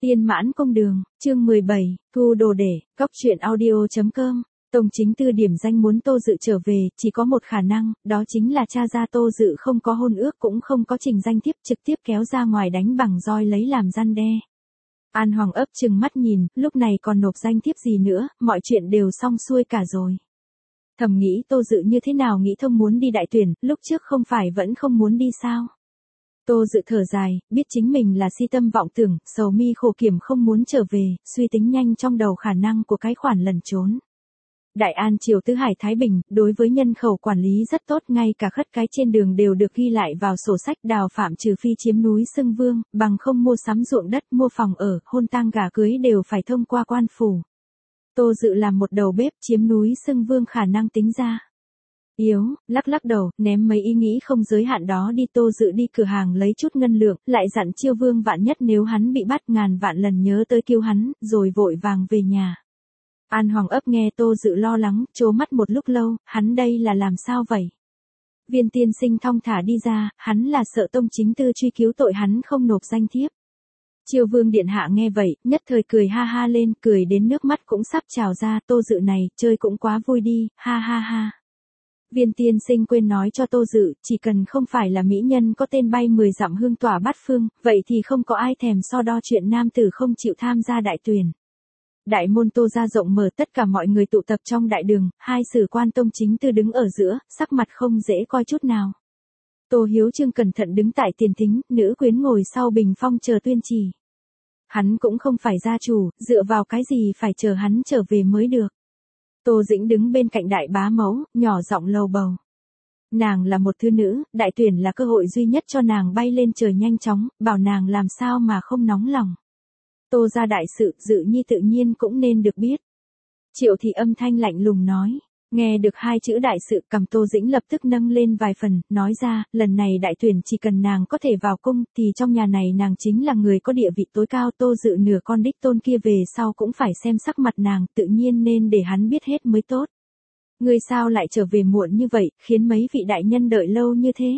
Tiên Mãn Công Đường, chương 17, thu đồ để, cóc truyện audio.com. Tông Chính Tư điểm danh muốn Tô Dự trở về, chỉ có một khả năng, đó chính là cha ra Tô Dự không có hôn ước cũng không có trình danh thiếp, trực tiếp kéo ra ngoài đánh bằng roi lấy làm răn đe. An Hoàng ấp chừng mắt nhìn, lúc này còn nộp danh thiếp gì nữa, mọi chuyện đều xong xuôi cả rồi. Thầm nghĩ Tô Dự như thế nào nghĩ thông muốn đi đại tuyển, lúc trước không phải vẫn không muốn đi sao? Tô Dự thở dài, biết chính mình là si tâm vọng tưởng, sầu mi khổ kiểm không muốn trở về, suy tính nhanh trong đầu khả năng của cái khoản lẩn trốn. Đại An triều Tứ Hải Thái Bình, đối với nhân khẩu quản lý rất tốt, ngay cả khất cái trên đường đều được ghi lại vào sổ sách. Đào phạm trừ phi chiếm núi xưng vương, bằng không mua sắm ruộng đất, mua phòng ở, hôn tang gả cưới đều phải thông qua quan phủ. Tô Dự làm một đầu bếp, chiếm núi xưng vương khả năng tính ra yếu, lắc lắc đầu, ném mấy ý nghĩ không giới hạn đó đi. Tô Dự đi cửa hàng lấy chút ngân lượng, lại dặn Chiêu Vương vạn nhất nếu hắn bị bắt ngàn vạn lần nhớ tới cứu hắn, rồi vội vàng về nhà. An Hoàng ấp nghe Tô Dự lo lắng, trố mắt một lúc lâu, hắn đây là làm sao vậy? Viên tiên sinh thong thả đi ra, hắn là sợ Tông Chính Tư truy cứu tội hắn không nộp danh thiếp. Chiêu Vương điện hạ nghe vậy, nhất thời cười ha ha lên, cười đến nước mắt cũng sắp trào ra. Tô Dự này, chơi cũng quá vui đi, ha ha ha. Viên tiên sinh quên nói cho Tô Dự, chỉ cần không phải là mỹ nhân có tên bay 10 dặm hương tỏa bát phương, vậy thì không có ai thèm so đo chuyện nam tử không chịu tham gia đại tuyển. Đại môn Tô ra rộng mở, tất cả mọi người tụ tập trong đại đường, hai sử quan Tông Chính Tư đứng ở giữa, sắc mặt không dễ coi chút nào. Tô Hiếu Trương cẩn thận đứng tại tiền thính, nữ quyến ngồi sau bình phong chờ tuyên chỉ. Hắn cũng không phải gia chủ, dựa vào cái gì phải chờ hắn trở về mới được. Tô Dĩnh đứng bên cạnh đại bá mẫu, nhỏ giọng lầu bầu. Nàng là một thư nữ, đại tuyển là cơ hội duy nhất cho nàng bay lên trời nhanh chóng, bảo nàng làm sao mà không nóng lòng. Tô ra đại sự, Dự nhi tự nhiên cũng nên được biết. Triệu Thị âm thanh lạnh lùng nói. Nghe được hai chữ đại sự, cầm Tô Dĩnh lập tức nâng lên vài phần, nói ra, lần này đại tuyển chỉ cần nàng có thể vào cung, thì trong nhà này nàng chính là người có địa vị tối cao. Tô Dự nửa con đích tôn kia về sau cũng phải xem sắc mặt nàng, tự nhiên nên để hắn biết hết mới tốt. Ngươi sao lại trở về muộn như vậy, khiến mấy vị đại nhân đợi lâu như thế?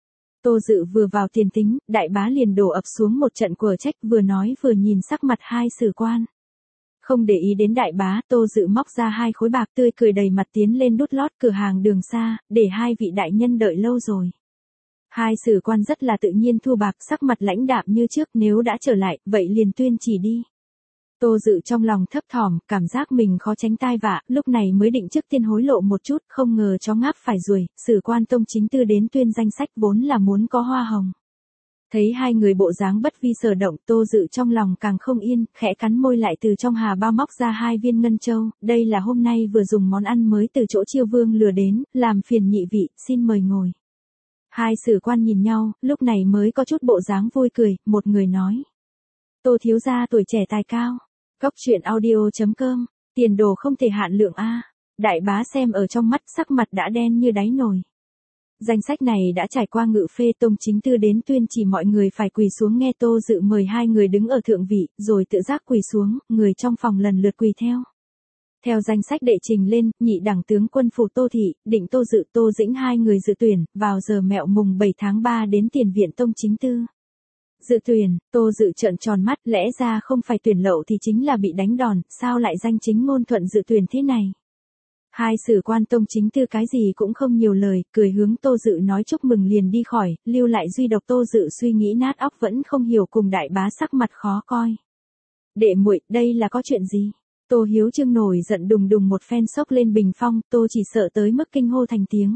Tô Dự vừa vào tiền thính, đại bá liền đổ ập xuống một trận quở trách, vừa nói vừa nhìn sắc mặt hai sử quan. Không để ý đến đại bá, Tô Dự móc ra 2 khối bạc, tươi cười đầy mặt tiến lên đút lót cửa hàng đường xa, để hai vị đại nhân đợi lâu rồi. Hai sử quan rất là tự nhiên thu bạc, sắc mặt lãnh đạm như trước, nếu đã trở lại, vậy liền tuyên chỉ đi. Tô Dự trong lòng thấp thỏm, cảm giác mình khó tránh tai vạ, lúc này mới định trước tiên hối lộ một chút, không ngờ chó ngáp phải ruồi, sử quan Tông Chính Tư đến tuyên danh sách vốn là muốn có hoa hồng. Thấy hai người bộ dáng bất vi sở động, Tô Dự trong lòng càng không yên, khẽ cắn môi lại từ trong hà bao móc ra 2 viên ngân châu, đây là hôm nay vừa dùng món ăn mới từ chỗ Chiêu Vương lừa đến, làm phiền nhị vị, xin mời ngồi. Hai sử quan nhìn nhau, lúc này mới có chút bộ dáng vui cười, một người nói. Tô thiếu gia tuổi trẻ tài cao, cóc truyện audio.com, tiền đồ không thể hạn lượng a. Đại bá xem ở trong mắt, sắc mặt đã đen như đáy nồi. Danh sách này đã trải qua ngự phê, Tông Chính Tư đến tuyên chỉ mọi người phải quỳ xuống nghe Tô Dự mời hai người đứng ở thượng vị, rồi tự giác quỳ xuống, người trong phòng lần lượt quỳ theo. Theo danh sách đệ trình lên, nhị đẳng tướng quân phủ Tô Thị, định Tô Dự, Tô Dĩnh hai người dự tuyển, vào giờ mẹo mùng 7 tháng 3 đến tiền viện Tông Chính Tư. Dự tuyển, Tô Dự trợn tròn mắt, lẽ ra không phải tuyển lậu thì chính là bị đánh đòn, sao lại danh chính ngôn thuận dự tuyển thế này? Hai sử quan Tông Chính Tư cái gì cũng không nhiều lời, cười hướng Tô Dự nói chúc mừng liền đi khỏi, lưu lại duy độc Tô Dự suy nghĩ nát óc vẫn không hiểu, cùng đại bá sắc mặt khó coi. Đệ muội, đây là có chuyện gì? Tô Hiếu Trương nổi giận đùng đùng một phen xốc lên bình phong, Tô chỉ sợ tới mức kinh hô thành tiếng.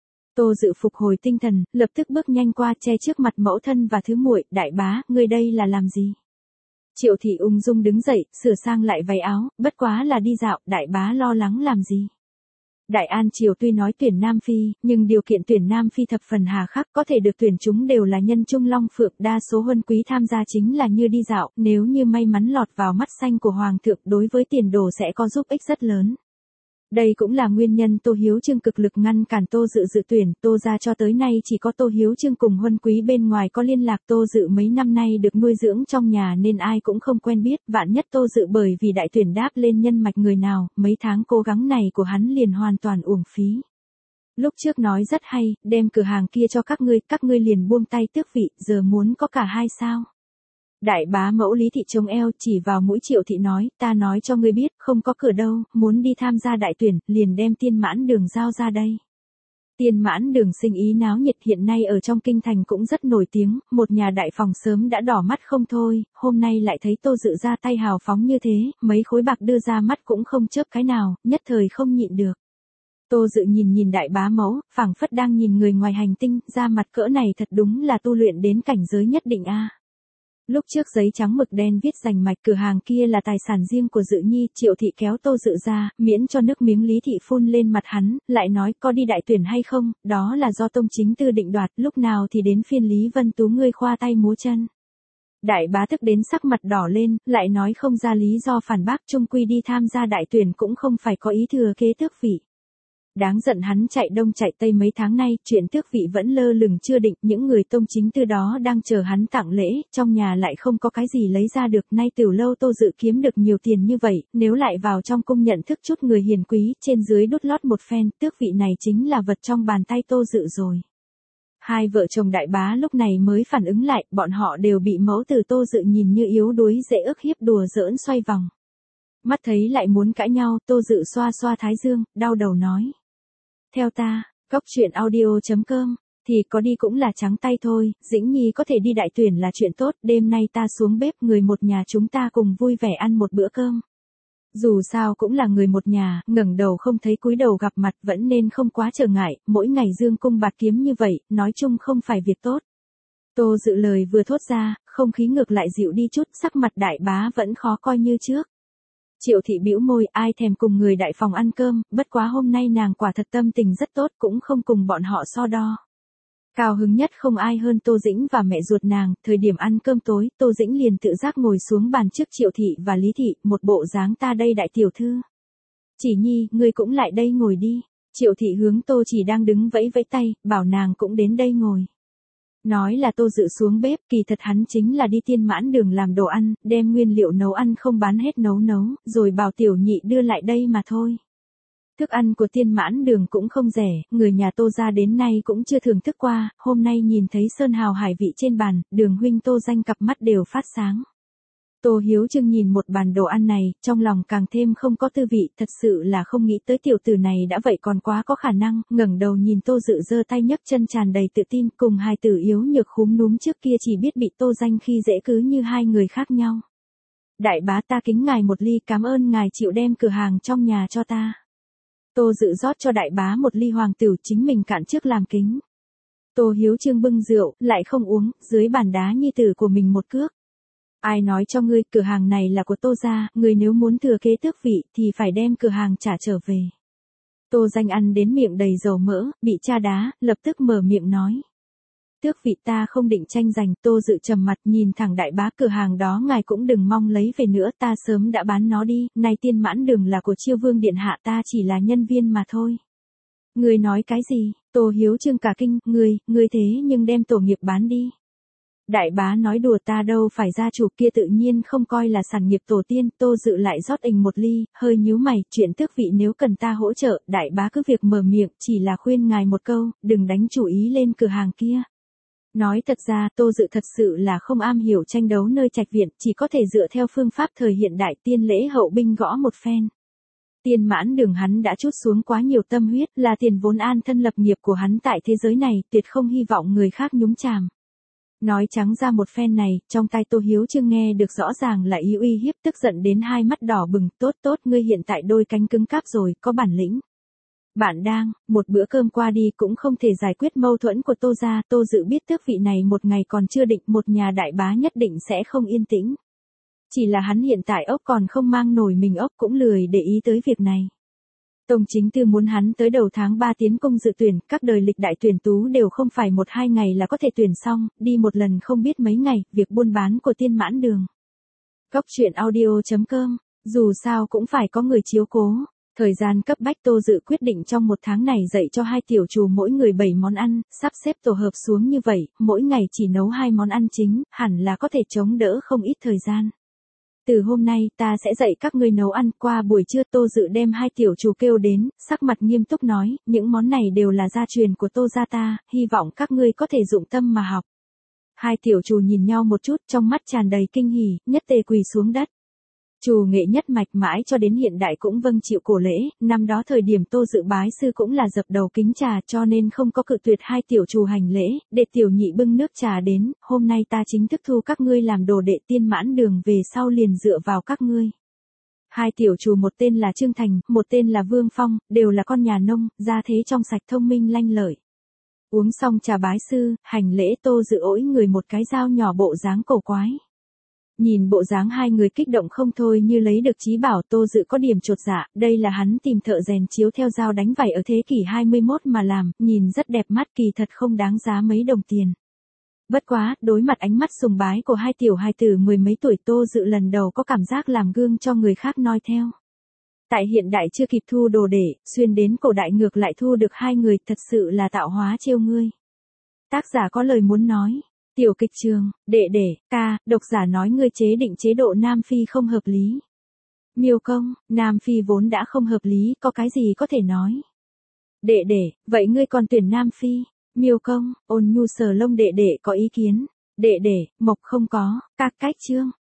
Tô Dự phục hồi tinh thần, lập tức bước nhanh qua che trước mặt mẫu thân và thứ muội, đại bá, ngươi đây là làm gì? Triệu Thị ung dung đứng dậy, sửa sang lại váy áo, bất quá là đi dạo, đại bá lo lắng làm gì? Đại An triều tuy nói tuyển Nam Phi, nhưng điều kiện tuyển Nam Phi thập phần hà khắc, có thể được tuyển chúng đều là nhân trung long phượng, đa số huân quý tham gia chính là như đi dạo, nếu như may mắn lọt vào mắt xanh của Hoàng thượng đối với tiền đồ sẽ có giúp ích rất lớn. Đây cũng là nguyên nhân Tô Hiếu Trương cực lực ngăn cản Tô Dự dự tuyển, Tô ra cho tới nay chỉ có Tô Hiếu Trương cùng huân quý bên ngoài có liên lạc. Tô Dự mấy năm nay được nuôi dưỡng trong nhà nên ai cũng không quen biết, vạn nhất Tô Dự bởi vì đại tuyển đáp lên nhân mạch người nào, mấy tháng cố gắng này của hắn liền hoàn toàn uổng phí. Lúc trước nói rất hay, đem cửa hàng kia cho các ngươi liền buông tay tước vị, giờ muốn có cả hai sao? Đại bá mẫu Lý Thị chống eo chỉ vào mũi Triệu Thị nói, ta nói cho ngươi biết, không có cửa đâu, muốn đi tham gia đại tuyển, liền đem Tiên Mãn Đường giao ra đây. Tiên Mãn Đường sinh ý náo nhiệt hiện nay ở trong kinh thành cũng rất nổi tiếng, một nhà đại phòng sớm đã đỏ mắt không thôi, hôm nay lại thấy Tô Dự ra tay hào phóng như thế, mấy khối bạc đưa ra mắt cũng không chớp cái nào, nhất thời không nhịn được. Tô Dự nhìn đại bá mẫu, phảng phất đang nhìn người ngoài hành tinh, ra mặt cỡ này thật đúng là tu luyện đến cảnh giới nhất định a. Lúc trước giấy trắng mực đen viết rành mạch cửa hàng kia là tài sản riêng của Dự Nhi, Triệu Thị kéo Tô Dự ra, miễn cho nước miếng Lý Thị phun lên mặt hắn, lại nói có đi đại tuyển hay không, đó là do Tông Chính Tư định đoạt, lúc nào thì đến phiên Lý Vân Tú ngươi khoa tay múa chân. Đại bá tức đến sắc mặt đỏ lên, lại nói không ra lý do phản bác, chung quy đi tham gia đại tuyển cũng không phải có ý thừa kế tước vị. Đáng giận hắn chạy đông chạy tây mấy tháng nay, chuyện tước vị vẫn lơ lửng chưa định, những người Tông Chính Tư đó đang chờ hắn tặng lễ, trong nhà lại không có cái gì lấy ra được, nay Tiểu Lâu Tô Dự kiếm được nhiều tiền như vậy, nếu lại vào trong cung nhận thức chút người hiền quý, trên dưới đút lót một phen, tước vị này chính là vật trong bàn tay Tô Dự rồi. Hai vợ chồng đại bá lúc này mới phản ứng lại, bọn họ đều bị mẫu tử Tô Dự nhìn như yếu đuối dễ ức hiếp đùa giỡn xoay vòng. Mắt thấy lại muốn cãi nhau, Tô Dự xoa xoa thái dương, đau đầu nói. Theo ta, Cóc Truyện Audio.com, thì có đi cũng là trắng tay thôi, Dĩnh Nhi có thể đi đại tuyển là chuyện tốt, đêm nay ta xuống bếp người một nhà chúng ta cùng vui vẻ ăn một bữa cơm. Dù sao cũng là người một nhà, ngẩng đầu không thấy cúi đầu gặp mặt vẫn nên không quá trở ngại, mỗi ngày dương cung bạt kiếm như vậy, nói chung không phải việc tốt. Tô Dự lời vừa thốt ra, không khí ngược lại dịu đi chút, sắc mặt đại bá vẫn khó coi như trước. Triệu Thị bĩu môi, ai thèm cùng người đại phòng ăn cơm, bất quá hôm nay nàng quả thật tâm tình rất tốt, cũng không cùng bọn họ so đo. Cao hứng nhất không ai hơn Tô Dĩnh và mẹ ruột nàng, thời điểm ăn cơm tối, Tô Dĩnh liền tự giác ngồi xuống bàn trước Triệu Thị và Lý Thị, một bộ dáng ta đây đại tiểu thư. Chỉ Nhi, ngươi cũng lại đây ngồi đi. Triệu Thị hướng Tô Chỉ đang đứng vẫy vẫy tay, bảo nàng cũng đến đây ngồi. Nói là Tô Dự xuống bếp, kỳ thật hắn chính là đi Tiên Mãn Đường làm đồ ăn, đem nguyên liệu nấu ăn không bán hết nấu, rồi bảo tiểu nhị đưa lại đây mà thôi. Thức ăn của Tiên Mãn Đường cũng không rẻ, người nhà Tô gia đến nay cũng chưa thưởng thức qua, hôm nay nhìn thấy sơn hào hải vị trên bàn, Đường huynh Tô Danh cặp mắt đều phát sáng. Tô Hiếu Trưng nhìn một bàn đồ ăn này, trong lòng càng thêm không có tư vị, thật sự là không nghĩ tới tiểu tử này đã vậy còn quá có khả năng, ngẩng đầu nhìn Tô Dự giơ tay nhấc chân tràn đầy tự tin, cùng hai tử yếu nhược khúm núm trước kia chỉ biết bị Tô Danh khi dễ cứ như hai người khác nhau. Đại bá ta kính ngài một ly, cảm ơn ngài chịu đem cửa hàng trong nhà cho ta. Tô Dự rót cho đại bá một ly hoàng tửu, chính mình cạn trước làm kính. Tô Hiếu Trương bưng rượu, lại không uống, dưới bàn đá nhi tử của mình một cước. Ai nói cho ngươi, cửa hàng này là của Tô gia, ngươi nếu muốn thừa kế tước vị thì phải đem cửa hàng trả trở về. Tô Danh ăn đến miệng đầy dầu mỡ, bị cha đá, lập tức mở miệng nói. Tước vị ta không định tranh giành. Tô Dự trầm mặt nhìn thẳng đại bá, cửa hàng đó ngài cũng đừng mong lấy về nữa, ta sớm đã bán nó đi, nay Tiên Mãn Đường là của Chiêu Vương điện hạ, ta chỉ là nhân viên mà thôi. Ngươi nói cái gì? Tô Hiếu Trương cả kinh, ngươi thế nhưng đem tổ nghiệp bán đi. Đại bá nói đùa, ta đâu phải gia chủ, kia tự nhiên không coi là sản nghiệp tổ tiên. Tô Dự lại rót ình một ly, hơi nhíu mày, chuyện tước vị nếu cần ta hỗ trợ, đại bá cứ việc mở miệng, chỉ là khuyên ngài một câu, đừng đánh chủ ý lên cửa hàng kia. Nói thật ra, Tô Dự thật sự là không am hiểu tranh đấu nơi trạch viện, chỉ có thể dựa theo phương pháp thời hiện đại, tiên lễ hậu binh gõ một phen. Tiên Mãn Đường hắn đã trút xuống quá nhiều tâm huyết, là tiền vốn an thân lập nghiệp của hắn tại thế giới này, tuyệt không hy vọng người khác nhúng chàm. Nói trắng ra một phen này, trong tai Tô Hiếu Trương nghe được rõ ràng là ý uy hiếp, tức giận đến hai mắt đỏ bừng, tốt, ngươi hiện tại đôi cánh cứng cáp rồi, có bản lĩnh. Bạn đang, một bữa cơm qua đi cũng không thể giải quyết mâu thuẫn của Tô gia, Tô Dự biết tước vị này một ngày còn chưa định, một nhà đại bá nhất định sẽ không yên tĩnh. Chỉ là hắn hiện tại ốc còn không mang nổi mình ốc, cũng lười để ý tới việc này. Tông Chính Tư muốn hắn tới đầu tháng 3 tiến công dự tuyển, các đời lịch đại tuyển tú đều không phải 1-2 ngày là có thể tuyển xong, đi một lần không biết mấy ngày, việc buôn bán của Tiên Mãn Đường. Cóc Truyện Audio.com, dù sao cũng phải có người chiếu cố. Thời gian cấp bách, Tô Dự quyết định trong một tháng này dạy cho hai tiểu chủ mỗi người 7 món ăn, sắp xếp tổ hợp xuống như vậy, mỗi ngày chỉ nấu 2 món ăn chính, hẳn là có thể chống đỡ không ít thời gian. Từ hôm nay ta sẽ dạy các ngươi nấu ăn. Qua buổi trưa, Tô Dự đem hai tiểu chủ kêu đến, sắc mặt nghiêm túc nói, những món này đều là gia truyền của Tô gia ta, hy vọng các ngươi có thể dụng tâm mà học. Hai tiểu chủ nhìn nhau một chút, trong mắt tràn đầy kinh hỉ, nhất tề quỳ xuống đất. Chủ nghệ nhất mạch mãi cho đến hiện đại cũng vâng chịu cổ lễ, năm đó thời điểm Tô Dự bái sư cũng là dập đầu kính trà cho nên không có cự tuyệt hai tiểu chủ hành lễ, để tiểu nhị bưng nước trà đến, hôm nay ta chính thức thu các ngươi làm đồ đệ tiên mãn đường về sau liền dựa vào các ngươi. Hai tiểu chủ một tên là Trương Thành, một tên là Vương Phong, đều là con nhà nông, gia thế trong sạch thông minh lanh lợi. Uống xong trà bái sư, hành lễ Tô Dự ỗi người một cái dao nhỏ bộ dáng cổ quái. Nhìn bộ dáng hai người kích động không thôi như lấy được chí bảo, Tô Dự có điểm chột dạ, đây là hắn tìm thợ rèn chiếu theo dao đánh vải ở thế kỷ 21 mà làm, nhìn rất đẹp mắt, kỳ thật không đáng giá mấy đồng tiền. Bất quá, đối mặt ánh mắt sùng bái của hai tiểu hài tử mười mấy tuổi, Tô Dự lần đầu có cảm giác làm gương cho người khác noi theo. Tại hiện đại chưa kịp thu đồ để, xuyên đến cổ đại ngược lại thu được hai người, thật sự là tạo hóa trêu ngươi. Tác giả có lời muốn nói. Tiểu kịch trường, đệ đệ, ca, độc giả nói ngươi chế định chế độ Nam Phi không hợp lý. Miêu công, Nam Phi vốn đã không hợp lý, có cái gì có thể nói. Đệ đệ, vậy ngươi còn tuyển Nam Phi. Miêu công, Ôn Nhu sờ lông đệ đệ có ý kiến. Đệ đệ, Mộc không có, các cách chương.